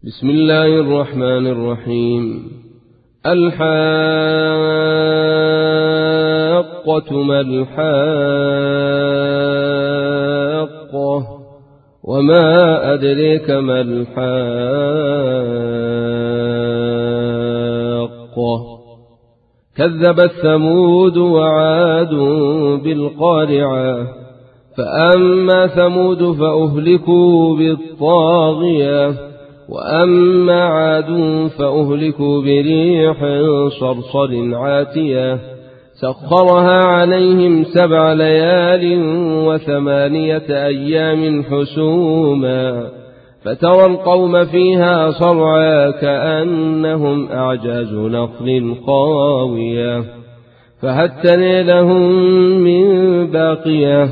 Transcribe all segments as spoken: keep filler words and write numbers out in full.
بسم الله الرحمن الرحيم. الحاقة ما الحاقة وما أدريك ما الحاقة كذبت ثمود وعاد بالقارعة فأما ثمود فأهلكوا بالطاغية وأما عاد فأهلكوا بريح صرصر عاتية سخرها عليهم سبع ليال وثمانية أيام حسوما فترى القوم فيها صرعا كأنهم أعجاز نخل خاوية فهل ترى لهم من باقية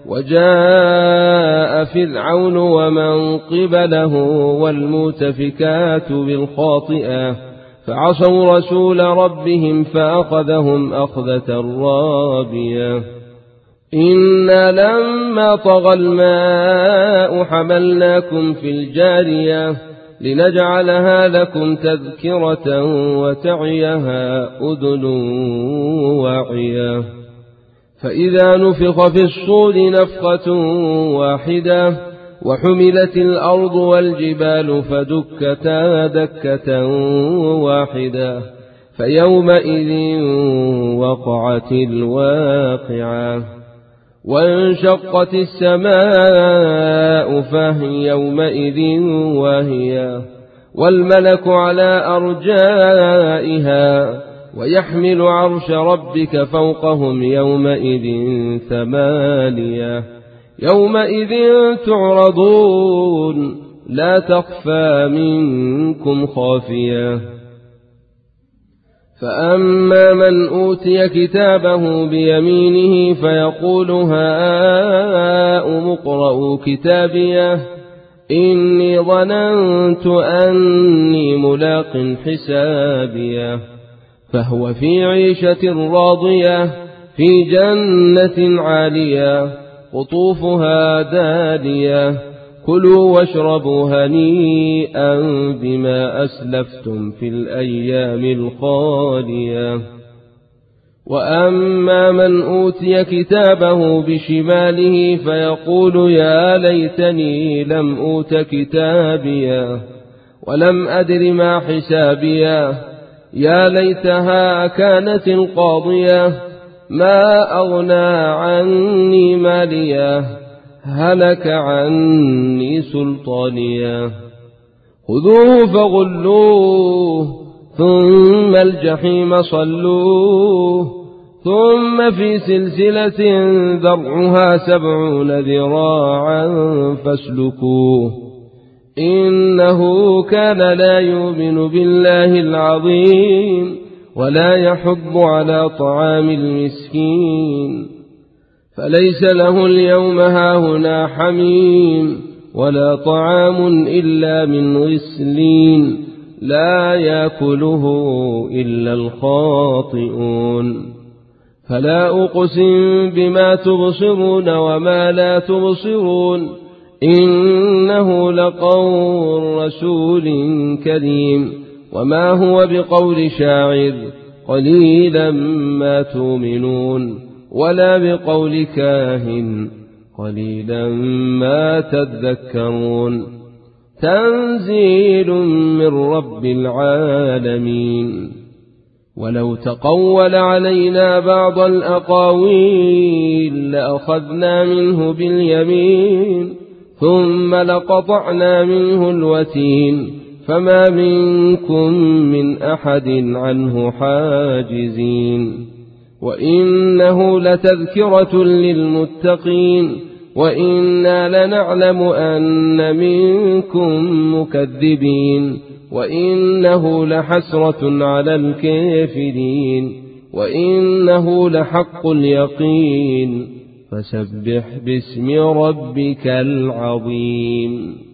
وجاء فرعون ومن قبله والمؤتفكات بالخاطئة فعصوا رسول ربهم فأخذهم أخذة رابية إنا لما طغى الماء حملناكم في الجارية لنجعلها لكم تذكرة وتعيها أذن واعية فإذا نفخ في الصور نفخة واحدة وحملت الأرض والجبال فدكتا دكة واحدة فيومئذ وقعت الواقعة وانشقت السماء فهي يومئذ واهية والملك على أرجائها ويحمل عرش ربك فوقهم يومئذ ثمانية يومئذ تعرضون لا تخفى منكم خافية فأما من أوتي كتابه بيمينه فيقول هاؤم اقرءوا كتابيه إني ظننت أني ملاق حسابيه فهو في عيشة راضية في جنة عالية قطوفها دانية كلوا واشربوا هنيئا بما أسلفتم في الأيام الخالية وأما من أوتي كتابه بشماله فيقول يا ليتني لم أوت كتابيه ولم أدر ما حسابيه يا ليتها كانت القاضية ما أغنى عني ماليه هلك عني سلطانيه خذوه فغلوه ثم الجحيم صلوه ثم في سلسلة ذرعها سبعون ذراعا فاسلكوه إنه كان لا يؤمن بالله العظيم ولا يحض على طعام المسكين فليس له اليوم هاهنا حميم ولا طعام إلا من غسلين لا يأكله إلا الخاطئون فلا أقسم بما تبصرون وما لا تبصرون إنه لقول رسول كريم وما هو بقول شاعر قليلا ما تؤمنون ولا بقول كاهن قليلا ما تذكرون تنزيل من رب العالمين ولو تقول علينا بعض الأقاويل لأخذنا منه باليمين ثم لقطعنا منه الوتين فما منكم من أحد عنه حاجزين وإنه لتذكرة للمتقين وإنا لنعلم أن منكم مكذبين وإنه لحسرة على الكافرين وإنه لحق اليقين فسبح باسم ربك العظيم.